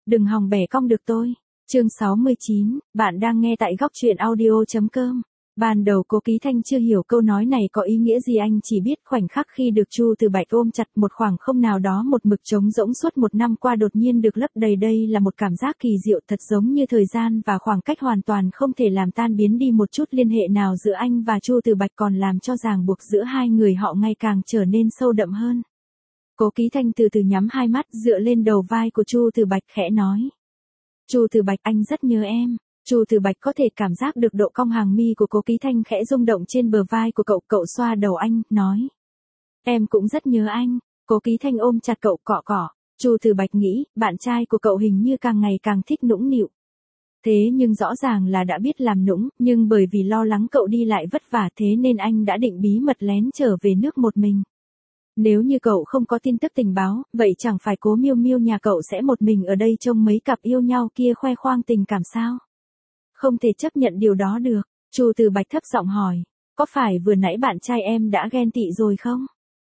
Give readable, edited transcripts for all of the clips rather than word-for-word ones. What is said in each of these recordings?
đừng hòng bẻ cong được tôi. Chương 69, bạn đang nghe tại góc truyện audio.com. Ban đầu Cố Ký Thanh chưa hiểu câu nói này có ý nghĩa gì, anh chỉ biết khoảnh khắc khi được Chu Từ Bạch ôm chặt, một khoảng không nào đó một mực trống rỗng suốt một năm qua đột nhiên được lấp đầy. Đây là một cảm giác kỳ diệu, thật giống như thời gian và khoảng cách hoàn toàn không thể làm tan biến đi một chút liên hệ nào giữa anh và Chu Từ Bạch, còn làm cho ràng buộc giữa hai người họ ngày càng trở nên sâu đậm hơn. Cố Ký Thanh từ từ nhắm hai mắt, dựa lên đầu vai của Chu Từ Bạch khẽ nói. Chu Từ Bạch, anh rất nhớ em. Chu Từ Bạch có thể cảm giác được độ cong hàng mi của Cố Ký Thanh khẽ rung động trên bờ vai của cậu, cậu xoa đầu anh, nói. Em cũng rất nhớ anh. Cố Ký Thanh ôm chặt cậu cọ cọ. Chu Từ Bạch nghĩ, bạn trai của cậu hình như càng ngày càng thích nũng nịu. Thế nhưng rõ ràng là đã biết làm nũng, nhưng bởi vì lo lắng cậu đi lại vất vả thế nên anh đã định bí mật lén trở về nước một mình. Nếu như cậu không có tin tức tình báo, vậy chẳng phải Cố Miêu Miêu nhà cậu sẽ một mình ở đây trông mấy cặp yêu nhau kia khoe khoang tình cảm sao? Không thể chấp nhận điều đó được. Chu Từ Bạch thấp giọng hỏi, có phải vừa nãy bạn trai em đã ghen tị rồi không?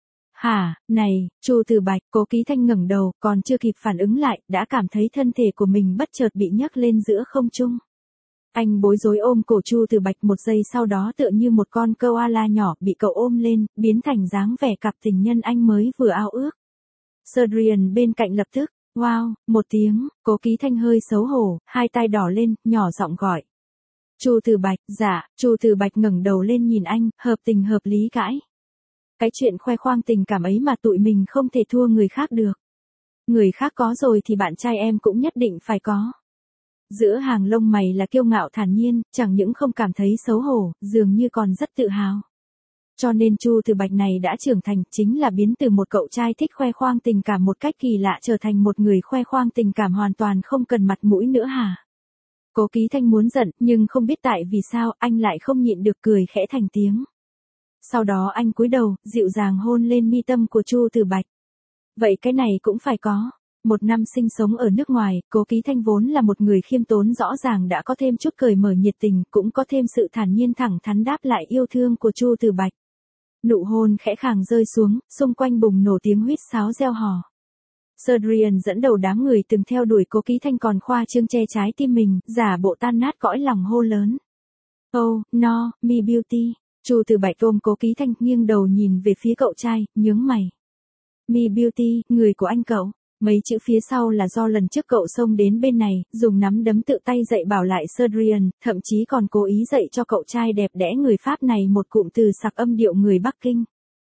Hả, này, Chu Từ Bạch. Cố Ký Thanh ngẩng đầu, còn chưa kịp phản ứng lại, đã cảm thấy thân thể của mình bất chợt bị nhấc lên giữa không trung. Anh bối rối ôm cổ Chu Từ Bạch, một giây sau đó tựa như một con koala nhỏ bị cậu ôm lên, biến thành dáng vẻ cặp tình nhân anh mới vừa ao ước. Adrian bên cạnh lập tức, wow, một tiếng. Cố Ký Thanh hơi xấu hổ, hai tay đỏ lên, nhỏ giọng gọi. Chu Từ Bạch, dạ. Chu Từ Bạch ngẩng đầu lên nhìn anh, hợp tình hợp lý cãi. Cái chuyện khoe khoang tình cảm ấy mà tụi mình không thể thua người khác được. Người khác có rồi thì bạn trai em cũng nhất định phải có. Giữa hàng lông mày là kiêu ngạo thản nhiên, chẳng những không cảm thấy xấu hổ, dường như còn rất tự hào. Cho nên Chu Từ Bạch này đã trưởng thành, chính là biến từ một cậu trai thích khoe khoang tình cảm một cách kỳ lạ trở thành một người khoe khoang tình cảm hoàn toàn không cần mặt mũi nữa hả? Cố Ký Thanh muốn giận, nhưng không biết tại vì sao anh lại không nhịn được cười khẽ thành tiếng. Sau đó anh cúi đầu, dịu dàng hôn lên mi tâm của Chu Từ Bạch. Vậy cái này cũng phải có. Một năm sinh sống ở nước ngoài, Cố Ký Thanh vốn là một người khiêm tốn, rõ ràng đã có thêm chút cởi mở nhiệt tình, cũng có thêm sự thản nhiên thẳng thắn đáp lại yêu thương của Chu Từ Bạch. Nụ hôn khẽ khàng rơi xuống, xung quanh bùng nổ tiếng huýt sáo reo hò. Adrian dẫn đầu đám người từng theo đuổi Cố Ký Thanh còn khoa trương che trái tim mình, giả bộ tan nát cõi lòng hô lớn. Oh, no, me beauty. Chu Từ Bạch ôm Cố Ký Thanh, nghiêng đầu nhìn về phía cậu trai, nhướng mày. Me beauty, người của anh cậu. Mấy chữ phía sau là do lần trước cậu xông đến bên này, dùng nắm đấm tự tay dạy bảo lại Adrian, thậm chí còn cố ý dạy cho cậu trai đẹp đẽ người Pháp này một cụm từ sặc âm điệu người Bắc Kinh.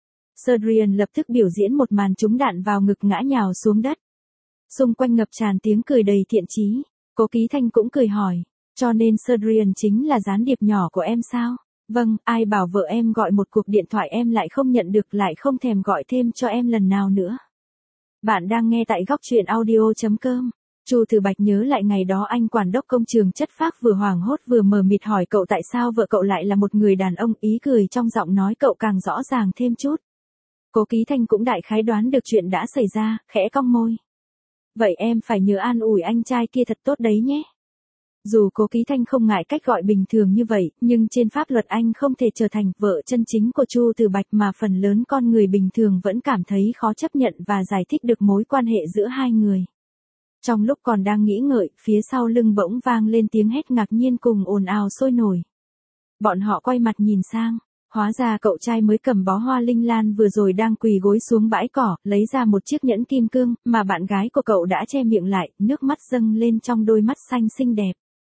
Adrian lập tức biểu diễn một màn trúng đạn vào ngực ngã nhào xuống đất. Xung quanh ngập tràn tiếng cười đầy thiện chí. Cố Ký Thanh cũng cười hỏi, cho nên Adrian chính là gián điệp nhỏ của em sao? Vâng, ai bảo vợ em gọi một cuộc điện thoại em lại không nhận được, lại không thèm gọi thêm cho em lần nào nữa. Bạn đang nghe tại góc truyện audio.com. Chu Từ Bạch nhớ lại ngày đó anh quản đốc công trường chất phác vừa hoảng hốt vừa mờ mịt hỏi cậu tại sao vợ cậu lại là một người đàn ông, ý cười trong giọng nói cậu càng rõ ràng thêm chút. Cố Ký Thanh cũng đại khái đoán được chuyện đã xảy ra, khẽ cong môi. Vậy em phải nhớ an ủi anh trai kia thật tốt đấy nhé. Dù Cố Ký Thanh không ngại cách gọi bình thường như vậy, nhưng trên pháp luật anh không thể trở thành vợ chân chính của Chu Từ Bạch, mà phần lớn con người bình thường vẫn cảm thấy khó chấp nhận và giải thích được mối quan hệ giữa hai người. Trong lúc còn đang nghĩ ngợi, phía sau lưng bỗng vang lên tiếng hét ngạc nhiên cùng ồn ào sôi nổi. Bọn họ quay mặt nhìn sang, hóa ra cậu trai mới cầm bó hoa linh lan vừa rồi đang quỳ gối xuống bãi cỏ, lấy ra một chiếc nhẫn kim cương, mà bạn gái của cậu đã che miệng lại, nước mắt dâng lên trong đôi mắt xanh xinh đẹp.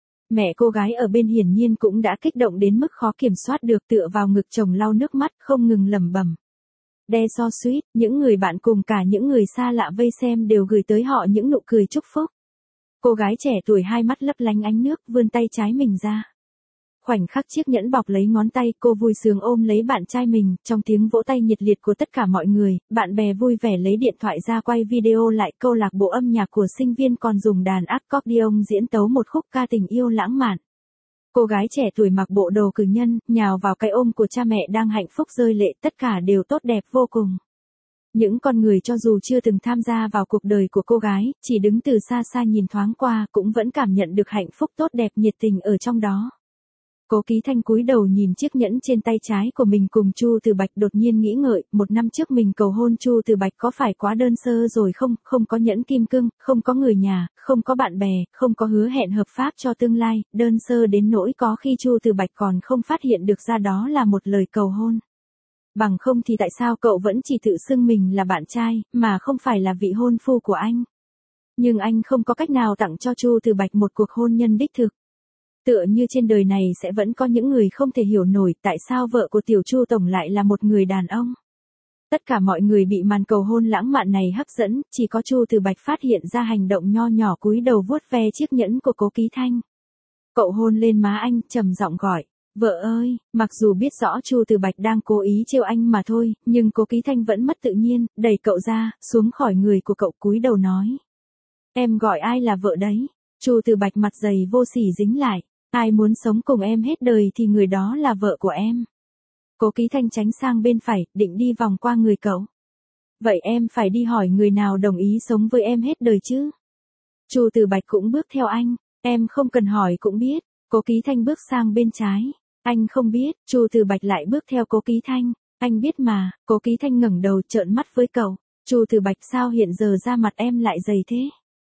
Mẹ cô gái ở bên hiển nhiên cũng đã kích động đến mức khó kiểm soát được, tựa vào ngực chồng lau nước mắt, không ngừng lẩm bẩm. Đe so sweet, những người bạn cùng cả những người xa lạ vây xem đều gửi tới họ những nụ cười chúc phúc. Cô gái trẻ tuổi hai mắt lấp lánh ánh nước, vươn tay trái mình ra. Khoảnh khắc chiếc nhẫn bọc lấy ngón tay, cô vui sướng ôm lấy bạn trai mình, trong tiếng vỗ tay nhiệt liệt của tất cả mọi người, bạn bè vui vẻ lấy điện thoại ra quay video lại. Câu lạc bộ âm nhạc của sinh viên còn dùng đàn accordion diễn tấu một khúc ca tình yêu lãng mạn. Cô gái trẻ tuổi mặc bộ đồ cử nhân, nhào vào cái ôm của cha mẹ đang hạnh phúc rơi lệ, tất cả đều tốt đẹp vô cùng. Những con người cho dù chưa từng tham gia vào cuộc đời của cô gái, chỉ đứng từ xa xa nhìn thoáng qua cũng vẫn cảm nhận được hạnh phúc tốt đẹp nhiệt tình ở trong đó. Cố Ký Thanh cúi đầu nhìn chiếc nhẫn trên tay trái của mình cùng Chu Từ Bạch, đột nhiên nghĩ ngợi, 1 năm trước mình cầu hôn Chu Từ Bạch có phải quá đơn sơ rồi không, không có nhẫn kim cương, không có người nhà, không có bạn bè, không có hứa hẹn hợp pháp cho tương lai, đơn sơ đến nỗi có khi Chu Từ Bạch còn không phát hiện được ra đó là một lời cầu hôn. Bằng không thì tại sao cậu vẫn chỉ tự xưng mình là bạn trai, mà không phải là vị hôn phu của anh? Nhưng anh không có cách nào tặng cho Chu Từ Bạch một cuộc hôn nhân đích thực. Tựa như trên đời này sẽ vẫn có những người không thể hiểu nổi tại sao vợ của Tiểu Chu Tổng lại là một người đàn ông. Tất cả mọi người bị màn cầu hôn lãng mạn này hấp dẫn, chỉ có Chu Từ Bạch phát hiện ra hành động nho nhỏ cúi đầu vuốt ve chiếc nhẫn của Cố Ký Thanh. Cậu hôn lên má anh, trầm giọng gọi, vợ ơi, mặc dù biết rõ Chu Từ Bạch đang cố ý trêu anh mà thôi, nhưng Cố Ký Thanh vẫn mất tự nhiên, đẩy cậu ra, xuống khỏi người của cậu cúi đầu nói. Em gọi ai là vợ đấy? Chu Từ Bạch mặt dày vô sỉ dính lại. Ai muốn sống cùng em hết đời thì người đó là vợ của em. Cố Ký Thanh tránh sang bên phải, định đi vòng qua người cậu. Vậy em phải đi hỏi người nào đồng ý sống với em hết đời chứ? Chu Từ Bạch cũng bước theo anh. Em không cần hỏi cũng biết. Cố Ký Thanh bước sang bên trái. Anh không biết. Chu Từ Bạch lại bước theo Cố Ký Thanh. Anh biết mà. Cố Ký Thanh ngẩng đầu trợn mắt với cậu. Chu Từ Bạch, sao hiện giờ da mặt em lại dày thế?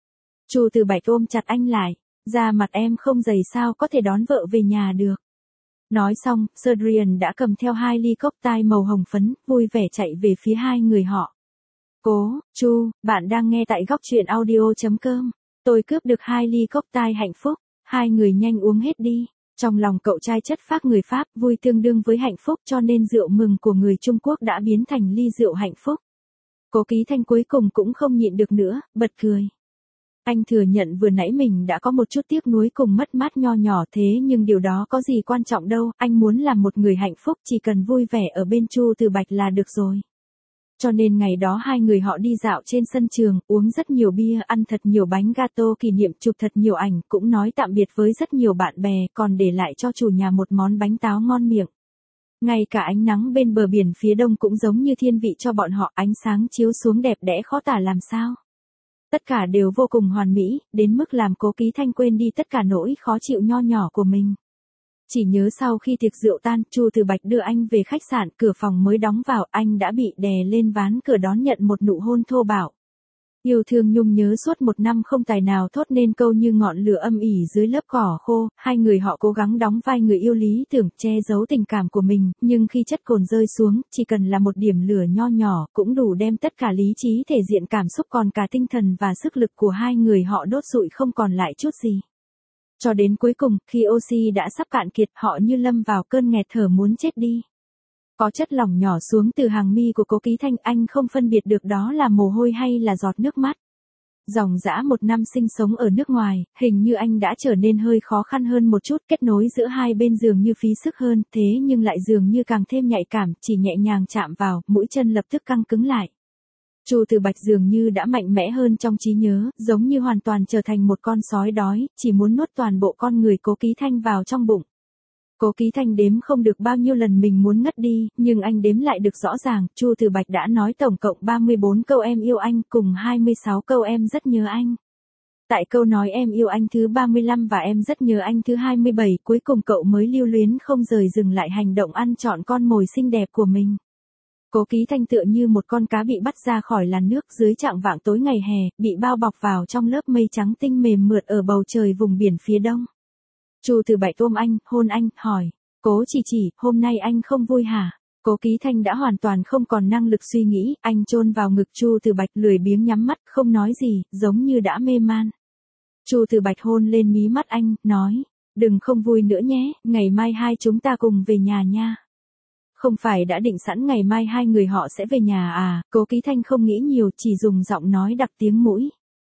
Chu Từ Bạch ôm chặt anh lại. Da mặt em không dày sao có thể đón vợ về nhà được. Nói xong, Adrian đã cầm theo 2 ly cocktail màu hồng phấn, vui vẻ chạy về phía hai người họ. Cố, Chu, bạn đang nghe tại góc truyện audio.com. Tôi cướp được 2 ly cocktail hạnh phúc. Hai người nhanh uống hết đi. Trong lòng cậu trai chất phác người Pháp, vui tương đương với hạnh phúc, cho nên rượu mừng của người Trung Quốc đã biến thành ly rượu hạnh phúc. Cố Ký Thanh cuối cùng cũng không nhịn được nữa, bật cười. Anh thừa nhận vừa nãy mình đã có một chút tiếc nuối cùng mất mát nho nhỏ, thế nhưng điều đó có gì quan trọng đâu, anh muốn làm một người hạnh phúc, chỉ cần vui vẻ ở bên Chu Từ Bạch là được rồi. Cho nên ngày đó hai người họ đi dạo trên sân trường, uống rất nhiều bia, ăn thật nhiều bánh gato kỷ niệm, chụp thật nhiều ảnh, cũng nói tạm biệt với rất nhiều bạn bè, còn để lại cho chủ nhà một món bánh táo ngon miệng. Ngay cả ánh nắng bên bờ biển phía đông cũng giống như thiên vị cho bọn họ, ánh sáng chiếu xuống đẹp đẽ khó tả làm sao. Tất cả đều vô cùng hoàn mỹ, đến mức làm Cố Ký Thanh quên đi tất cả nỗi khó chịu nho nhỏ của mình. Chỉ nhớ sau khi tiệc rượu tan, Chu Từ Bạch đưa anh về khách sạn, cửa phòng mới đóng vào, anh đã bị đè lên ván cửa đón nhận một nụ hôn thô bạo. Yêu thương nhung nhớ suốt 1 năm không tài nào thốt nên câu như ngọn lửa âm ỉ dưới lớp cỏ khô, hai người họ cố gắng đóng vai người yêu lý tưởng, che giấu tình cảm của mình, nhưng khi chất cồn rơi xuống, chỉ cần là một điểm lửa nho nhỏ, cũng đủ đem tất cả lý trí thể diện cảm xúc còn cả tinh thần và sức lực của hai người họ đốt rụi không còn lại chút gì. Cho đến cuối cùng, khi oxy đã sắp cạn kiệt, họ như lâm vào cơn nghẹt thở muốn chết đi. Có chất lỏng nhỏ xuống từ hàng mi của Cố Ký Thanh, anh không phân biệt được đó là mồ hôi hay là giọt nước mắt. Dòng dã 1 năm sinh sống ở nước ngoài, hình như anh đã trở nên hơi khó khăn hơn một chút, kết nối giữa hai bên dường như phí sức hơn, thế nhưng lại dường như càng thêm nhạy cảm, chỉ nhẹ nhàng chạm vào, mũi chân lập tức căng cứng lại. Chu Từ Bạch dường như đã mạnh mẽ hơn trong trí nhớ, giống như hoàn toàn trở thành một con sói đói, chỉ muốn nuốt toàn bộ con người Cố Ký Thanh vào trong bụng. Cố Ký Thanh đếm không được bao nhiêu lần mình muốn ngất đi, nhưng anh đếm lại được rõ ràng, Chu Từ Bạch đã nói tổng cộng 34 câu em yêu anh cùng 26 câu em rất nhớ anh. Tại câu nói em yêu anh thứ 35 và em rất nhớ anh thứ 27, cuối cùng cậu mới lưu luyến không rời dừng lại hành động ăn trọn con mồi xinh đẹp của mình. Cố Ký Thanh tựa như một con cá bị bắt ra khỏi làn nước dưới chạng vạng tối ngày hè, bị bao bọc vào trong lớp mây trắng tinh mềm mượt ở bầu trời vùng biển phía đông. Chu Từ Bạch ôm anh, hôn anh, hỏi, Cố chỉ, hôm nay anh không vui hả? Cố Ký Thanh đã hoàn toàn không còn năng lực suy nghĩ, anh chôn vào ngực Chu Từ Bạch lười biếng nhắm mắt, không nói gì, giống như đã mê man. Chu Từ Bạch hôn lên mí mắt anh, nói, đừng không vui nữa nhé, ngày mai hai chúng ta cùng về nhà nha. Không phải đã định sẵn ngày mai hai người họ sẽ về nhà à? Cố Ký Thanh không nghĩ nhiều, chỉ dùng giọng nói đặc tiếng mũi.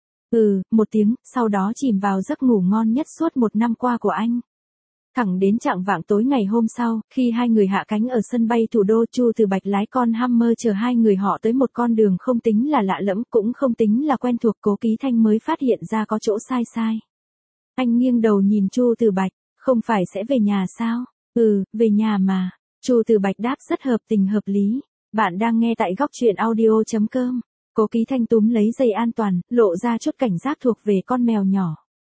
Một tiếng, sau đó chìm vào giấc ngủ ngon nhất suốt 1 năm qua của anh. Thẳng đến chạng vạng tối ngày hôm sau, khi hai người hạ cánh ở sân bay thủ đô, Chu Từ Bạch lái con Hummer chở hai người họ tới một con đường không tính là lạ lẫm, cũng không tính là quen thuộc, Cố Ký Thanh mới phát hiện ra có chỗ sai. Anh nghiêng đầu nhìn Chu Từ Bạch, không phải sẽ về nhà sao? Về nhà mà. Chu Từ Bạch đáp rất hợp tình hợp lý. Bạn đang nghe tại góc truyện audio.com. Cố Ký Thanh túm lấy dây an toàn, lộ ra chút cảnh giác thuộc về con mèo nhỏ.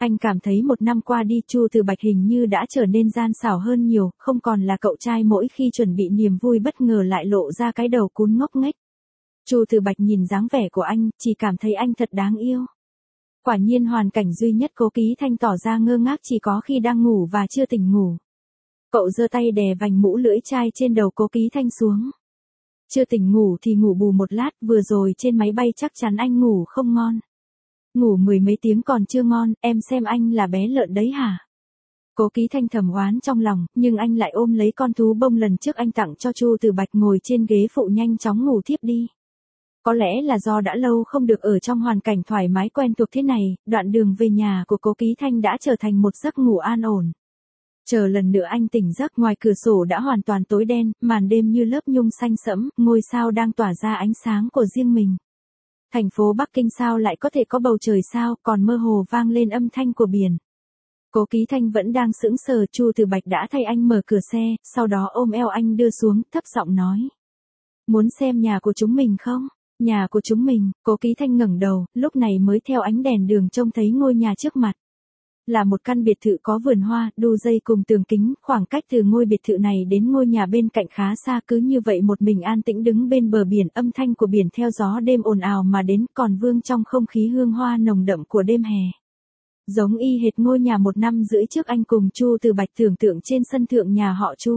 Anh cảm thấy một năm qua đi Chu Từ Bạch hình như đã trở nên gian xảo hơn nhiều, không còn là cậu trai mỗi khi chuẩn bị niềm vui bất ngờ lại lộ ra cái đầu cún ngốc nghếch. Chu Từ Bạch nhìn dáng vẻ của anh, chỉ cảm thấy anh thật đáng yêu. Quả nhiên hoàn cảnh duy nhất Cố Ký Thanh tỏ ra ngơ ngác chỉ có khi đang ngủ và chưa tỉnh ngủ. Cậu giơ tay đè vành mũ lưỡi chai trên đầu Cố Ký Thanh xuống. Chưa tỉnh ngủ thì ngủ bù một lát, vừa rồi trên máy bay chắc chắn anh ngủ không ngon. Ngủ mười mấy tiếng còn chưa ngon, em xem anh là bé lợn đấy hả? Cố Ký Thanh thầm oán trong lòng, nhưng anh lại ôm lấy con thú bông lần trước anh tặng cho Chu Từ Bạch ngồi trên ghế phụ nhanh chóng ngủ thiếp đi. Có lẽ là do đã lâu không được ở trong hoàn cảnh thoải mái quen thuộc thế này, đoạn đường về nhà của Cố Ký Thanh đã trở thành một giấc ngủ an ổn. Chờ lần nữa anh tỉnh giấc, ngoài cửa sổ đã hoàn toàn tối đen, màn đêm như lớp nhung xanh sẫm, ngôi sao đang tỏa ra ánh sáng của riêng mình. Thành phố Bắc Kinh sao lại có thể có bầu trời sao, còn mơ hồ vang lên âm thanh của biển. Cố Ký Thanh vẫn đang sững sờ, Chu Từ Bạch đã thay anh mở cửa xe, sau đó ôm eo anh đưa xuống, thấp giọng nói. Muốn xem nhà của chúng mình không? Nhà của chúng mình. Cố Ký Thanh ngẩng đầu, lúc này mới theo ánh đèn đường trông thấy ngôi nhà trước mặt. Là một căn biệt thự có vườn hoa, đu dây cùng tường kính, khoảng cách từ ngôi biệt thự này đến ngôi nhà bên cạnh khá xa, cứ như vậy một mình an tĩnh đứng bên bờ biển, âm thanh của biển theo gió đêm ồn ào mà đến, còn vương trong không khí hương hoa nồng đậm của đêm hè. Giống y hệt ngôi nhà 1 năm rưỡi trước anh cùng Chu Từ Bạch tưởng tượng trên sân thượng nhà họ Chu.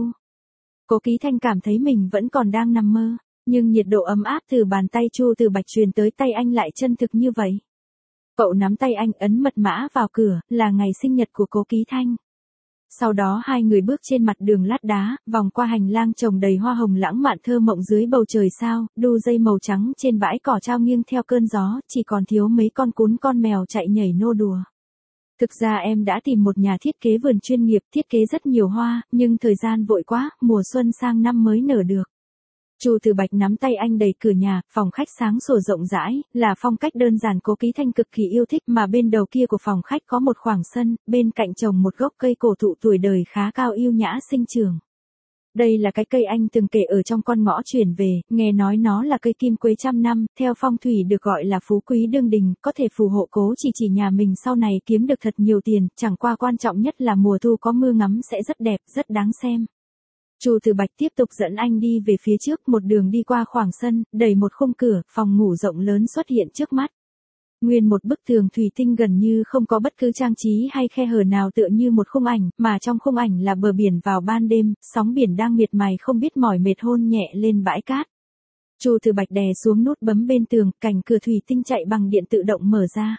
Cố Ký Thanh cảm thấy mình vẫn còn đang nằm mơ, nhưng nhiệt độ ấm áp từ bàn tay Chu Từ Bạch truyền tới tay anh lại chân thực như vậy. Cậu nắm tay anh ấn mật mã vào cửa, là ngày sinh nhật của Cố Ký Thanh. Sau đó hai người bước trên mặt đường lát đá, vòng qua hành lang trồng đầy hoa hồng lãng mạn thơ mộng dưới bầu trời sao, đu dây màu trắng trên bãi cỏ trao nghiêng theo cơn gió, chỉ còn thiếu mấy con cún con mèo chạy nhảy nô đùa. Thực ra em đã tìm một nhà thiết kế vườn chuyên nghiệp thiết kế rất nhiều hoa, nhưng thời gian vội quá, mùa xuân sang năm mới nở được. Chu Từ Bạch nắm tay anh đẩy cửa nhà, phòng khách sáng sủa rộng rãi, là phong cách đơn giản Cố Ký Thanh cực kỳ yêu thích, mà bên đầu kia của phòng khách có một khoảng sân, bên cạnh trồng một gốc cây cổ thụ tuổi đời khá cao yêu nhã sinh trưởng. Đây là cái cây anh từng kể ở trong con ngõ chuyển về, nghe nói nó là cây kim quế trăm năm, theo phong thủy được gọi là phú quý đương đình, có thể phù hộ Cố chỉ nhà mình sau này kiếm được thật nhiều tiền, chẳng qua quan trọng nhất là mùa thu có mưa ngắm sẽ rất đẹp, rất đáng xem. Chu Từ Bạch tiếp tục dẫn anh đi về phía trước, một đường đi qua khoảng sân, đẩy một khung cửa, phòng ngủ rộng lớn xuất hiện trước mắt. Nguyên một bức tường thủy tinh gần như không có bất cứ trang trí hay khe hở nào, tựa như một khung ảnh, mà trong khung ảnh là bờ biển vào ban đêm, sóng biển đang miệt mài không biết mỏi mệt hôn nhẹ lên bãi cát. Chu Từ Bạch đè xuống nút bấm bên tường, cành cửa thủy tinh chạy bằng điện tự động mở ra.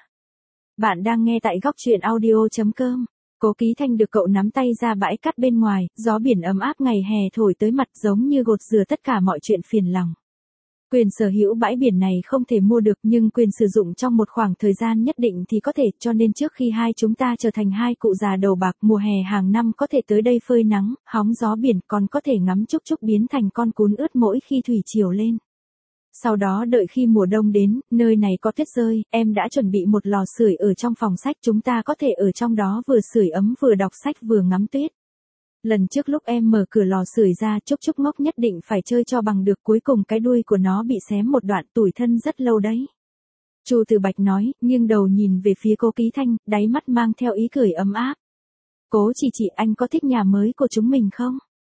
Bạn đang nghe tại góc truyện audio.com. Cố Ký Thanh được cậu nắm tay ra bãi cát bên ngoài, gió biển ấm áp ngày hè thổi tới mặt giống như gột rửa tất cả mọi chuyện phiền lòng. Quyền sở hữu bãi biển này không thể mua được, nhưng quyền sử dụng trong một khoảng thời gian nhất định thì có thể, cho nên trước khi hai chúng ta trở thành hai cụ già đầu bạc, mùa hè hàng năm có thể tới đây phơi nắng, hóng gió biển, còn có thể ngắm Trúc Trúc biến thành con cún ướt mỗi khi thủy triều lên. Sau đó đợi khi mùa đông đến, nơi này có tuyết rơi, em đã chuẩn bị một lò sưởi ở trong phòng sách, chúng ta có thể ở trong đó vừa sưởi ấm vừa đọc sách vừa ngắm tuyết. Lần trước lúc em mở cửa lò sưởi ra, Trúc Trúc ngốc nhất định phải chơi cho bằng được, cuối cùng cái đuôi của nó bị xém một đoạn, tủi thân rất lâu đấy. Chu Từ Bạch nói, nghiêng đầu nhìn về phía Cố Ký Thanh, đáy mắt mang theo ý cười ấm áp. Cố chị anh có thích nhà mới của chúng mình không?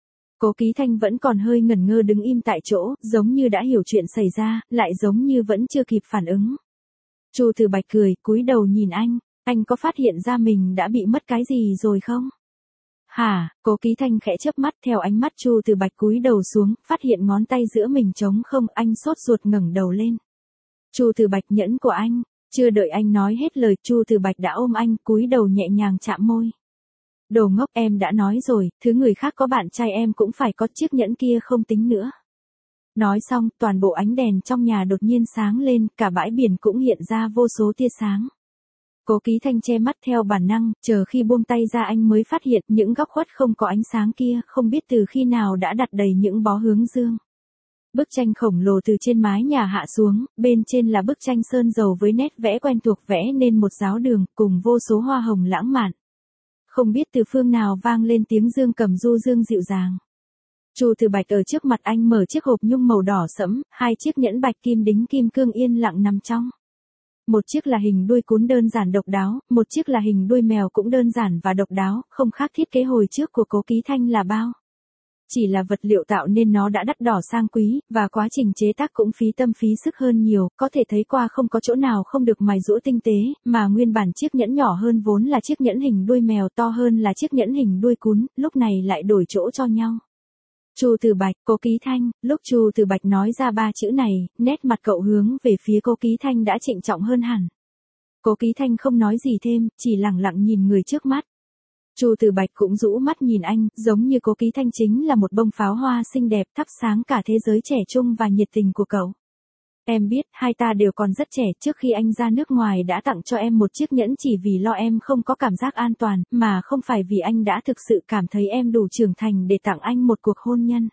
Cố Ký Thanh vẫn còn hơi ngẩn ngơ đứng im tại chỗ, giống như đã hiểu chuyện xảy ra, lại giống như vẫn chưa kịp phản ứng. Chu Từ Bạch cười, cúi đầu nhìn anh có phát hiện ra mình đã bị mất cái gì rồi không? Hả? Cố Ký Thanh khẽ chớp mắt, theo ánh mắt Chu Từ Bạch cúi đầu xuống, phát hiện ngón tay giữa mình trống không, anh sốt ruột ngẩng đầu lên. Chu Từ Bạch, nhẫn của anh. Chưa đợi anh nói hết lời, Chu Từ Bạch đã ôm anh, cúi đầu nhẹ nhàng chạm môi. Đồ ngốc, em đã nói rồi, thứ người khác có bạn trai em cũng phải có, chiếc nhẫn kia không tính nữa. Nói xong, toàn bộ ánh đèn trong nhà đột nhiên sáng lên, cả bãi biển cũng hiện ra vô số tia sáng. Cố Ký Thanh che mắt theo bản năng, chờ khi buông tay ra anh mới phát hiện những góc khuất không có ánh sáng kia, không biết từ khi nào đã đặt đầy những bó hướng dương. Bức tranh khổng lồ từ trên mái nhà hạ xuống, bên trên là bức tranh sơn dầu với nét vẽ quen thuộc vẽ nên một giáo đường, cùng vô số hoa hồng lãng mạn. Không biết từ phương nào vang lên tiếng dương cầm du dương dịu dàng. Chu Từ Bạch ở trước mặt anh mở chiếc hộp nhung màu đỏ sẫm, hai chiếc nhẫn bạch kim đính kim cương yên lặng nằm trong. Một chiếc là hình đuôi cún đơn giản độc đáo, một chiếc là hình đuôi mèo cũng đơn giản và độc đáo, không khác thiết kế hồi trước của Cố Ký Thanh là bao. Chỉ là vật liệu tạo nên nó đã đắt đỏ sang quý, và quá trình chế tác cũng phí tâm phí sức hơn nhiều, có thể thấy qua không có chỗ nào không được mài giũa tinh tế, mà nguyên bản chiếc nhẫn nhỏ hơn vốn là chiếc nhẫn hình đuôi mèo, to hơn là chiếc nhẫn hình đuôi cún, lúc này lại đổi chỗ cho nhau. Chu Từ Bạch, Cố Ký Thanh, lúc Chu Từ Bạch nói ra ba chữ này, nét mặt cậu hướng về phía Cố Ký Thanh đã trịnh trọng hơn hẳn. Cố Ký Thanh không nói gì thêm, chỉ lẳng lặng nhìn người trước mắt. Chu Từ Bạch cũng rũ mắt nhìn anh, giống như Cố Ký Thanh chính là một bông pháo hoa xinh đẹp thắp sáng cả thế giới trẻ trung và nhiệt tình của cậu. Em biết, hai ta đều còn rất trẻ, trước khi anh ra nước ngoài đã tặng cho em một chiếc nhẫn chỉ vì lo em không có cảm giác an toàn, mà không phải vì anh đã thực sự cảm thấy em đủ trưởng thành để tặng anh một cuộc hôn nhân.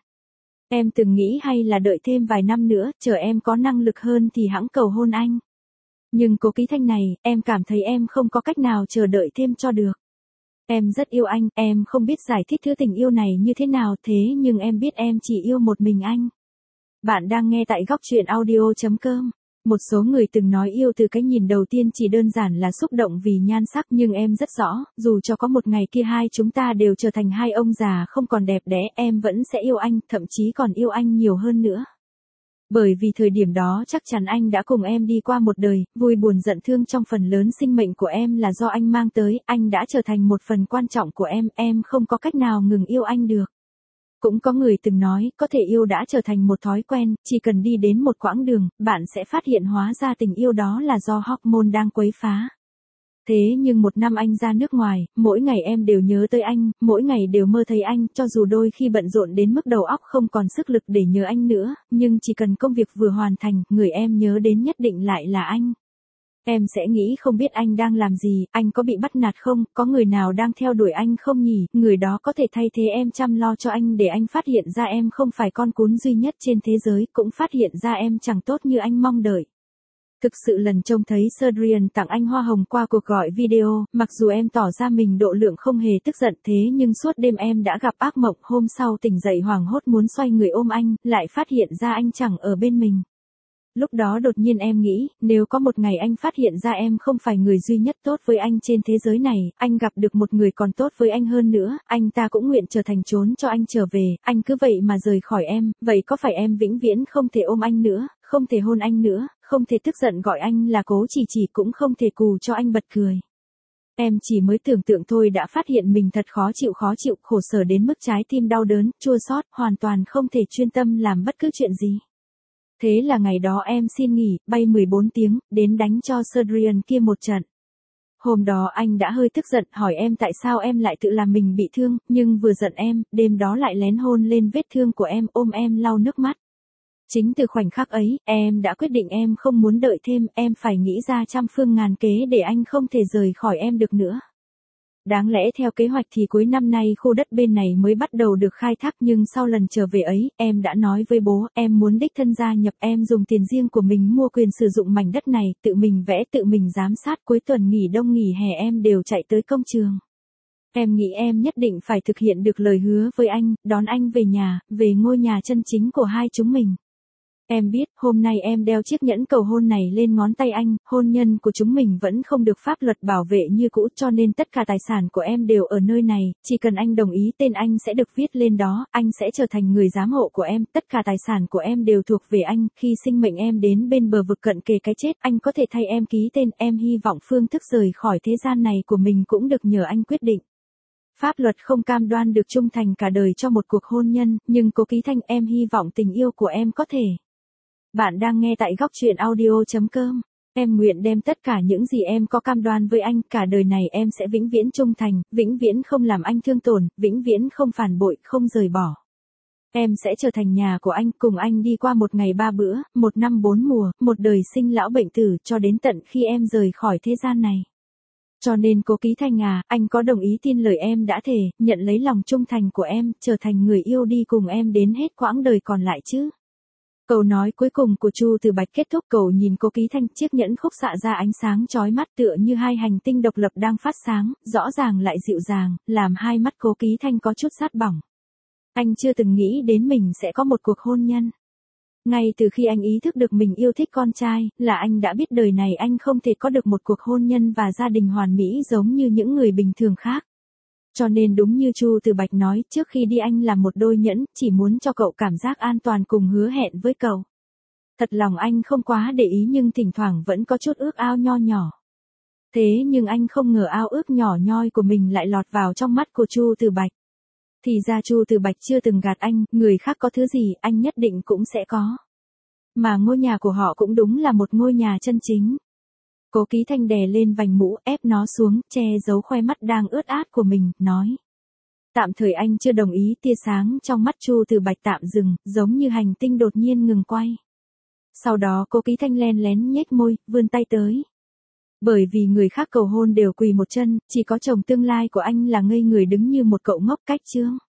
Em từng nghĩ hay là đợi thêm vài năm nữa, chờ em có năng lực hơn thì hẵng cầu hôn anh. Nhưng Cố Ký Thanh này, em cảm thấy em không có cách nào chờ đợi thêm cho được. Em rất yêu anh, em không biết giải thích thứ tình yêu này như thế nào, thế nhưng em biết em chỉ yêu một mình anh. Bạn đang nghe tại góc truyện audio.com. Một số người từng nói yêu từ cái nhìn đầu tiên chỉ đơn giản là xúc động vì nhan sắc, nhưng em rất rõ, dù cho có một ngày kia hai chúng ta đều trở thành hai ông già không còn đẹp đẽ, em vẫn sẽ yêu anh, thậm chí còn yêu anh nhiều hơn nữa. Bởi vì thời điểm đó chắc chắn anh đã cùng em đi qua một đời, vui buồn giận thương trong phần lớn sinh mệnh của em là do anh mang tới, anh đã trở thành một phần quan trọng của em không có cách nào ngừng yêu anh được. Cũng có người từng nói, có thể yêu đã trở thành một thói quen, chỉ cần đi đến một quãng đường, bạn sẽ phát hiện hóa ra tình yêu đó là do hormone đang quấy phá. Thế nhưng một năm anh ra nước ngoài, mỗi ngày em đều nhớ tới anh, mỗi ngày đều mơ thấy anh, cho dù đôi khi bận rộn đến mức đầu óc không còn sức lực để nhớ anh nữa, nhưng chỉ cần công việc vừa hoàn thành, người em nhớ đến nhất định lại là anh. Em sẽ nghĩ không biết anh đang làm gì, anh có bị bắt nạt không, có người nào đang theo đuổi anh không nhỉ, người đó có thể thay thế em chăm lo cho anh để anh phát hiện ra em không phải con cún duy nhất trên thế giới, cũng phát hiện ra em chẳng tốt như anh mong đợi. Thực sự lần trông thấy Cedrian tặng anh hoa hồng qua cuộc gọi video, mặc dù em tỏ ra mình độ lượng không hề tức giận thế nhưng suốt đêm em đã gặp ác mộng, hôm sau tỉnh dậy hoảng hốt muốn xoay người ôm anh, lại phát hiện ra anh chẳng ở bên mình. Lúc đó đột nhiên em nghĩ, nếu có một ngày anh phát hiện ra em không phải người duy nhất tốt với anh trên thế giới này, anh gặp được một người còn tốt với anh hơn nữa, anh ta cũng nguyện trở thành trốn cho anh trở về, anh cứ vậy mà rời khỏi em, vậy có phải em vĩnh viễn không thể ôm anh nữa, không thể hôn anh nữa, không thể tức giận gọi anh là Cố chỉ cũng không thể cù cho anh bật cười. Em chỉ mới tưởng tượng thôi đã phát hiện mình thật khó chịu, khổ sở đến mức trái tim đau đớn, chua xót, hoàn toàn không thể chuyên tâm làm bất cứ chuyện gì. Thế là ngày đó em xin nghỉ, bay 14 tiếng, đến đánh cho Cedrian kia một trận. Hôm đó anh đã hơi tức giận, hỏi em tại sao em lại tự làm mình bị thương, nhưng vừa giận em, đêm đó lại lén hôn lên vết thương của em, ôm em lau nước mắt. Chính từ khoảnh khắc ấy, em đã quyết định em không muốn đợi thêm, em phải nghĩ ra trăm phương ngàn kế để anh không thể rời khỏi em được nữa. Đáng lẽ theo kế hoạch thì cuối năm nay khu đất bên này mới bắt đầu được khai thác, nhưng sau lần trở về ấy, em đã nói với bố, em muốn đích thân gia nhập, em dùng tiền riêng của mình mua quyền sử dụng mảnh đất này, tự mình vẽ, tự mình giám sát, cuối tuần nghỉ đông nghỉ hè em đều chạy tới công trường. Em nghĩ em nhất định phải thực hiện được lời hứa với anh, đón anh về nhà, về ngôi nhà chân chính của hai chúng mình. Em biết, hôm nay em đeo chiếc nhẫn cầu hôn này lên ngón tay anh, hôn nhân của chúng mình vẫn không được pháp luật bảo vệ như cũ, cho nên tất cả tài sản của em đều ở nơi này, chỉ cần anh đồng ý tên anh sẽ được viết lên đó, anh sẽ trở thành người giám hộ của em, tất cả tài sản của em đều thuộc về anh, khi sinh mệnh em đến bên bờ vực cận kề cái chết, anh có thể thay em ký tên, em hy vọng phương thức rời khỏi thế gian này của mình cũng được nhờ anh quyết định. Pháp luật không cam đoan được trung thành cả đời cho một cuộc hôn nhân, nhưng Cố Ký Thanh, em hy vọng tình yêu của em có thể. Bạn đang nghe tại góc truyện audio.com. Em nguyện đem tất cả những gì em có cam đoan với anh, cả đời này em sẽ vĩnh viễn trung thành, vĩnh viễn không làm anh thương tổn, vĩnh viễn không phản bội, không rời bỏ. Em sẽ trở thành nhà của anh, cùng anh đi qua một ngày 3 bữa, một năm 4 mùa, một đời sinh lão bệnh tử, cho đến tận khi em rời khỏi thế gian này. Cho nên Cố Ký Thanh à, anh có đồng ý tin lời em đã thề, nhận lấy lòng trung thành của em, trở thành người yêu đi cùng em đến hết quãng đời còn lại chứ? Câu nói cuối cùng của Chu Từ Bạch kết thúc, cậu nhìn Cố Ký Thanh, chiếc nhẫn khúc xạ ra ánh sáng chói mắt tựa như hai hành tinh độc lập đang phát sáng, rõ ràng lại dịu dàng, làm hai mắt Cố Ký Thanh có chút sát bỏng. Anh chưa từng nghĩ đến mình sẽ có một cuộc hôn nhân. Ngay từ khi anh ý thức được mình yêu thích con trai, là anh đã biết đời này anh không thể có được một cuộc hôn nhân và gia đình hoàn mỹ giống như những người bình thường khác. Cho nên đúng như Chu Từ Bạch nói, trước khi đi anh làm một đôi nhẫn, chỉ muốn cho cậu cảm giác an toàn cùng hứa hẹn với cậu. Thật lòng anh không quá để ý nhưng thỉnh thoảng vẫn có chút ước ao nho nhỏ. Thế nhưng anh không ngờ ao ước nhỏ nhoi của mình lại lọt vào trong mắt của Chu Từ Bạch. Thì ra Chu Từ Bạch chưa từng gạt anh, người khác có thứ gì anh nhất định cũng sẽ có. Mà ngôi nhà của họ cũng đúng là một ngôi nhà chân chính. Cố Ký Thanh đè lên vành mũ, ép nó xuống, che giấu khoe mắt đang ướt át của mình, nói. Tạm thời anh chưa đồng ý. Tia sáng trong mắt Chu Từ Bạch tạm dừng, giống như hành tinh đột nhiên ngừng quay. Sau đó Cố Ký Thanh len lén nhếch môi, vươn tay tới. Bởi vì người khác cầu hôn đều quỳ một chân, chỉ có chồng tương lai của anh là ngây người đứng như một cậu ngốc. Cách chương